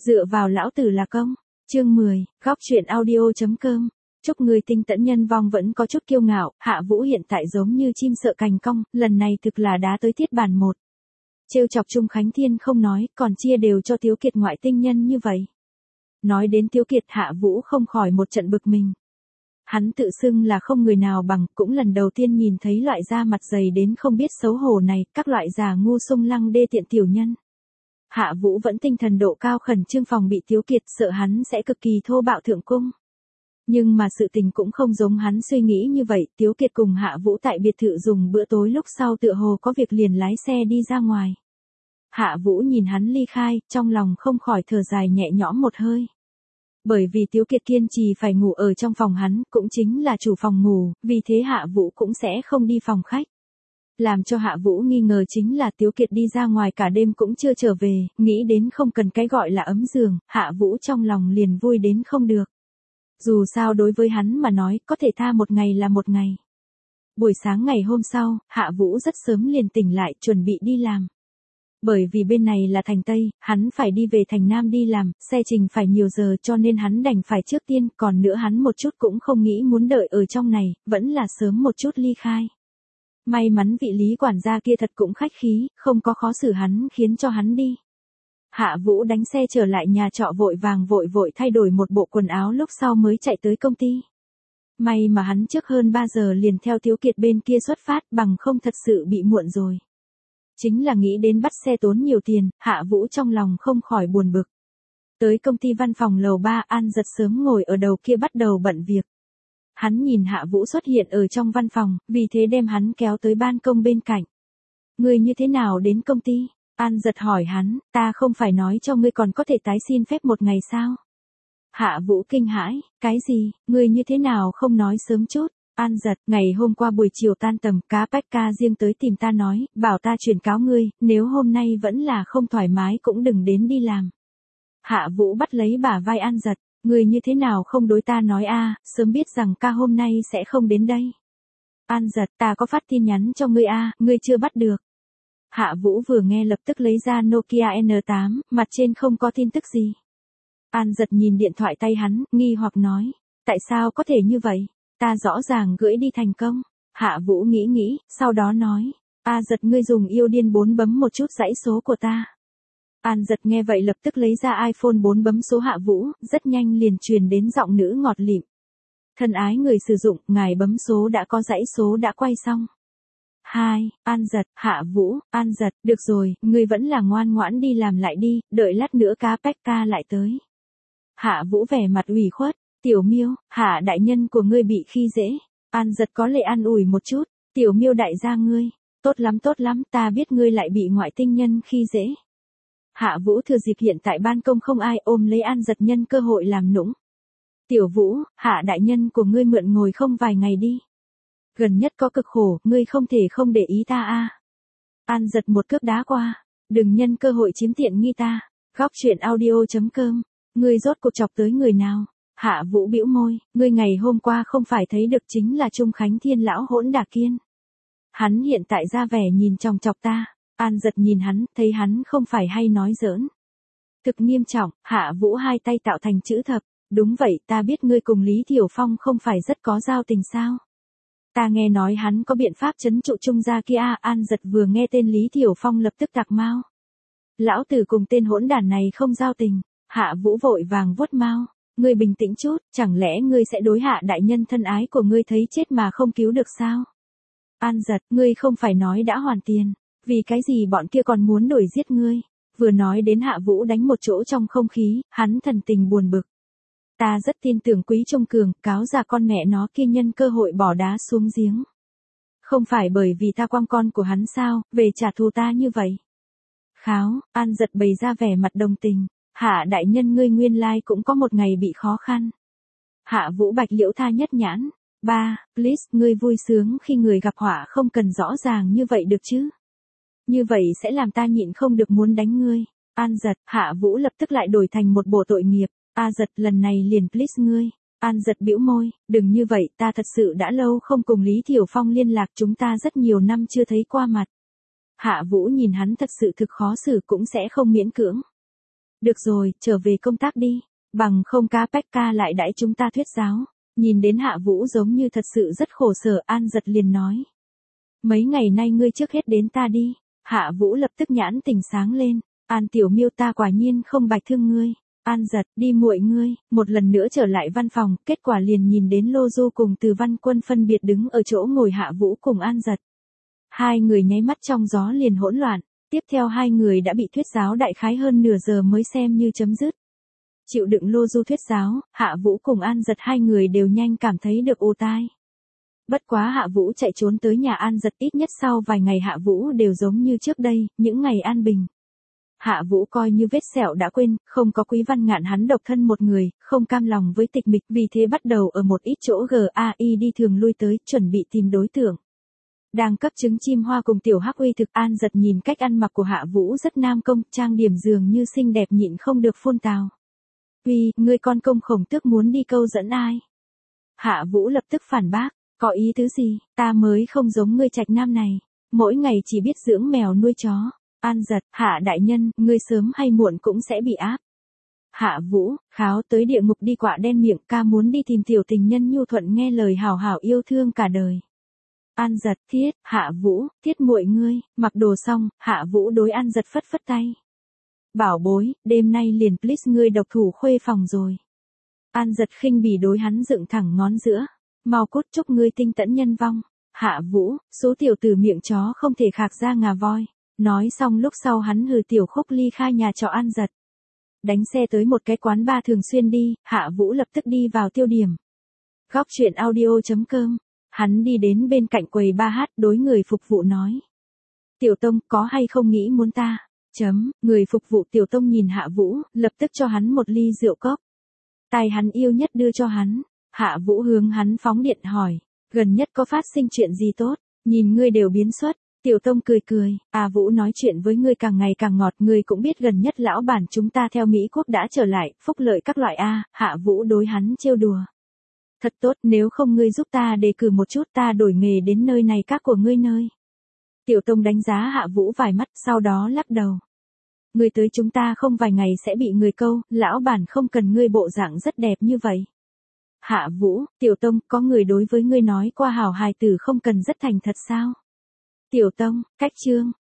Dựa vào lão tử là công. Chương 10, góc truyện audio.com. Chúc người tinh tẫn nhân vong vẫn có chút kiêu ngạo, Hạ Vũ hiện tại giống như chim sợ cành cong, lần này thực là đá tới thiết bàn một. Trêu chọc Trung Khánh Thiên không nói, còn chia đều cho Tiếu Kiệt ngoại tinh nhân như vậy. Nói đến Tiếu Kiệt, Hạ Vũ không khỏi một trận bực mình. Hắn tự xưng là không người nào bằng, cũng lần đầu tiên nhìn thấy loại da mặt dày đến không biết xấu hổ này, các loại già ngu sung lăng đê tiện tiểu nhân. Hạ Vũ vẫn tinh thần độ cao khẩn trương phòng bị Tiếu Kiệt, sợ hắn sẽ cực kỳ thô bạo thượng cung. Nhưng mà sự tình cũng không giống hắn suy nghĩ như vậy, Tiếu Kiệt cùng Hạ Vũ tại biệt thự dùng bữa tối lúc sau tựa hồ có việc liền lái xe đi ra ngoài. Hạ Vũ nhìn hắn ly khai, trong lòng không khỏi thở dài nhẹ nhõm một hơi. Bởi vì Tiếu Kiệt kiên trì phải ngủ ở trong phòng hắn, cũng chính là chủ phòng ngủ, vì thế Hạ Vũ cũng sẽ không đi phòng khách. Làm cho Hạ Vũ nghi ngờ chính là Tiếu Kiệt đi ra ngoài cả đêm cũng chưa trở về, nghĩ đến không cần cái gọi là ấm giường, Hạ Vũ trong lòng liền vui đến không được. Dù sao đối với hắn mà nói, có thể tha một ngày là một ngày. Buổi sáng ngày hôm sau, Hạ Vũ rất sớm liền tỉnh lại chuẩn bị đi làm. Bởi vì bên này là thành Tây, hắn phải đi về thành Nam đi làm, xe trình phải nhiều giờ cho nên hắn đành phải trước tiên, còn nữa hắn một chút cũng không nghĩ muốn đợi ở trong này, vẫn là sớm một chút ly khai. May mắn vị lý quản gia kia thật cũng khách khí, không có khó xử hắn khiến cho hắn đi. Hạ Vũ đánh xe trở lại nhà trọ vội vàng vội vội thay đổi một bộ quần áo lúc sau mới chạy tới công ty. May mà hắn trước hơn 3 giờ liền theo Tiếu Kiệt bên kia xuất phát, bằng không thật sự bị muộn rồi. Chính là nghĩ đến bắt xe tốn nhiều tiền, Hạ Vũ trong lòng không khỏi buồn bực. Tới công ty văn phòng lầu 3, An Giật sớm ngồi ở đầu kia bắt đầu bận việc. Hắn nhìn Hạ Vũ xuất hiện ở trong văn phòng, vì thế đem hắn kéo tới ban công bên cạnh. Ngươi như thế nào đến công ty? An Giật hỏi hắn, ta không phải nói cho ngươi còn có thể tái xin phép một ngày sao? Hạ Vũ kinh hãi, cái gì, ngươi như thế nào không nói sớm chút? An Giật, ngày hôm qua buổi chiều tan tầm, cá Bách Ca riêng tới tìm ta nói, bảo ta chuyển cáo ngươi, nếu hôm nay vẫn là không thoải mái cũng đừng đến đi làm. Hạ Vũ bắt lấy bả vai An Giật, ngươi như thế nào không đối ta nói a, sớm biết rằng ca hôm nay sẽ không đến đây. An Giật, ta có phát tin nhắn cho ngươi a, ngươi chưa bắt được. Hạ Vũ vừa nghe lập tức lấy ra Nokia N8, mặt trên không có tin tức gì. An Giật nhìn điện thoại tay hắn, nghi hoặc nói, tại sao có thể như vậy? Ta rõ ràng gửi đi thành công. Hạ Vũ nghĩ, sau đó nói, A Giật ngươi dùng yêu điên 4 bấm một chút dãy số của ta. An Giật nghe vậy lập tức lấy ra iPhone 4 bấm số Hạ Vũ, rất nhanh liền truyền đến giọng nữ ngọt lịm. Thân ái người sử dụng, ngài bấm số đã có dãy số đã quay xong. 2, An Giật, Hạ Vũ, An Giật, được rồi, ngươi vẫn là ngoan ngoãn đi làm lại đi, đợi lát nữa cá Bách Ca lại tới. Hạ Vũ vẻ mặt ủy khuất, Tiểu Miêu, Hạ đại nhân của ngươi bị khi dễ. An Giật có lệ an ủi một chút, Tiểu Miêu đại gia ngươi, tốt lắm, ta biết ngươi lại bị ngoại tinh nhân khi dễ. Hạ Vũ thừa dịp hiện tại ban công không ai, ôm lấy An Giật nhân cơ hội làm nũng. Tiểu Vũ, Hạ đại nhân của ngươi mượn ngồi không vài ngày đi. Gần nhất có cực khổ, ngươi không thể không để ý ta a. An Giật một cước đá qua, đừng nhân cơ hội chiếm tiện nghi ta. Góc truyện audio.com, ngươi rốt cuộc chọc tới người nào? Hạ Vũ bĩu môi, ngươi ngày hôm qua không phải thấy được chính là Trung Khánh Thiên lão hỗn đả kiên. Hắn hiện tại ra vẻ nhìn chòng chọc ta. An Giật nhìn hắn, thấy hắn không phải hay nói giỡn. Thực nghiêm trọng, Hạ Vũ hai tay tạo thành chữ thập, đúng vậy, ta biết ngươi cùng Lý Thiểu Phong không phải rất có giao tình sao? Ta nghe nói hắn có biện pháp trấn trụ Trung gia kia. An Giật vừa nghe tên Lý Thiểu Phong lập tức tạc mau. Lão tử cùng tên hỗn đản này không giao tình. Hạ Vũ vội vàng vuốt mau. Ngươi bình tĩnh chút, chẳng lẽ ngươi sẽ đối Hạ đại nhân thân ái của ngươi thấy chết mà không cứu được sao? An Giật, ngươi không phải nói đã hoàn tiền, vì cái gì bọn kia còn muốn đuổi giết ngươi? Vừa nói đến Hạ Vũ đánh một chỗ trong không khí, hắn thần tình buồn bực. Ta rất tin tưởng Quý Trung Cường, cáo già con mẹ nó kia nhân cơ hội bỏ đá xuống giếng. Không phải bởi vì ta quăng con của hắn sao, về trả thù ta như vậy. Kháo, An Giật bày ra vẻ mặt đồng tình. Hạ đại nhân ngươi nguyên lai cũng có một ngày bị khó khăn. Hạ Vũ bạch liễu tha nhất nhãn. 3, please, ngươi vui sướng khi người gặp họa không cần rõ ràng như vậy được chứ. Như vậy sẽ làm ta nhịn không được muốn đánh ngươi. An Giật, Hạ Vũ lập tức lại đổi thành một bộ tội nghiệp. A Giật lần này liền please ngươi. An Giật bĩu môi, đừng như vậy, ta thật sự đã lâu không cùng Lý Thiểu Phong liên lạc, chúng ta rất nhiều năm chưa thấy qua mặt. Hạ Vũ nhìn hắn thật sự thực khó xử cũng sẽ không miễn cưỡng. Được rồi, trở về công tác đi. Bằng không cá Pách ca lại đãi chúng ta thuyết giáo. Nhìn đến Hạ Vũ giống như thật sự rất khổ sở, An Giật liền nói. Mấy ngày nay ngươi trước hết đến ta đi. Hạ Vũ lập tức nhãn tình sáng lên. An tiểu miêu ta quả nhiên không bạch thương ngươi. An Giật, đi muội ngươi, một lần nữa trở lại văn phòng, kết quả liền nhìn đến Lô Du cùng Từ Văn Quân phân biệt đứng ở chỗ ngồi Hạ Vũ cùng An Giật. Hai người nháy mắt trong gió liền hỗn loạn, tiếp theo hai người đã bị thuyết giáo đại khái hơn nửa giờ mới xem như chấm dứt. Chịu đựng Lô Du thuyết giáo, Hạ Vũ cùng An Giật hai người đều nhanh cảm thấy được ồ tai. Bất quá Hạ Vũ chạy trốn tới nhà An Giật, ít nhất sau vài ngày Hạ Vũ đều giống như trước đây, những ngày an bình. Hạ Vũ coi như vết sẹo đã quên, không có Quý Văn Ngạn hắn độc thân một người, không cam lòng với tịch mịch, vì thế bắt đầu ở một ít chỗ GAI đi thường lui tới, chuẩn bị tìm đối tượng. Đang cấp trứng chim hoa cùng tiểu Hắc Uy thực, An Giật nhìn cách ăn mặc của Hạ Vũ rất nam công, trang điểm dường như xinh đẹp nhịn không được phun tào. Uy, ngươi con công khổng tước muốn đi câu dẫn ai? Hạ Vũ lập tức phản bác, có ý tứ gì, ta mới không giống ngươi trạch nam này, mỗi ngày chỉ biết dưỡng mèo nuôi chó. An Giật, Hạ đại nhân, ngươi sớm hay muộn cũng sẽ bị áp. Hạ Vũ, kháo tới địa ngục đi quạ đen miệng, ca muốn đi tìm tiểu tình nhân nhu thuận nghe lời hảo hảo yêu thương cả đời. An Giật, thiết, Hạ Vũ, thiết muội ngươi, mặc đồ xong, Hạ Vũ đối An Giật phất phất tay. Bảo bối, đêm nay liền please ngươi độc thủ khuê phòng rồi. An Giật khinh bỉ đối hắn dựng thẳng ngón giữa. Mau cút, chúc ngươi tinh tẫn nhân vong. Hạ Vũ, số tiểu tử miệng chó không thể khạc ra ngà voi. Nói xong lúc sau hắn hừ tiểu khúc ly khai nhà trọ An Giật. Đánh xe tới một cái quán bar thường xuyên đi, Hạ Vũ lập tức đi vào tiêu điểm. Góc chuyện audio.com. Hắn đi đến bên cạnh quầy bar hát, đối người phục vụ nói. Tiểu Tông, có hay không nghĩ muốn ta? Người phục vụ Tiểu Tông nhìn Hạ Vũ, lập tức cho hắn một ly rượu cốc. Tài hắn yêu nhất đưa cho hắn. Hạ Vũ hướng hắn phóng điện hỏi. Gần nhất có phát sinh chuyện gì tốt? Nhìn ngươi đều biến xuất. Tiểu Tông cười cười, Vũ nói chuyện với ngươi càng ngày càng ngọt, ngươi cũng biết gần nhất lão bản chúng ta theo Mỹ Quốc đã trở lại, phúc lợi các loại Hạ Vũ đối hắn trêu đùa. Thật tốt, nếu không ngươi giúp ta đề cử một chút, ta đổi nghề đến nơi này các của ngươi nơi. Tiểu Tông đánh giá Hạ Vũ vài mắt, sau đó lắc đầu. Ngươi tới chúng ta không vài ngày sẽ bị người câu, lão bản không cần ngươi bộ dạng rất đẹp như vậy. Hạ Vũ, Tiểu Tông, có người đối với ngươi nói qua hảo hài tử không cần rất thành thật sao? Tiểu Tông, cách chương.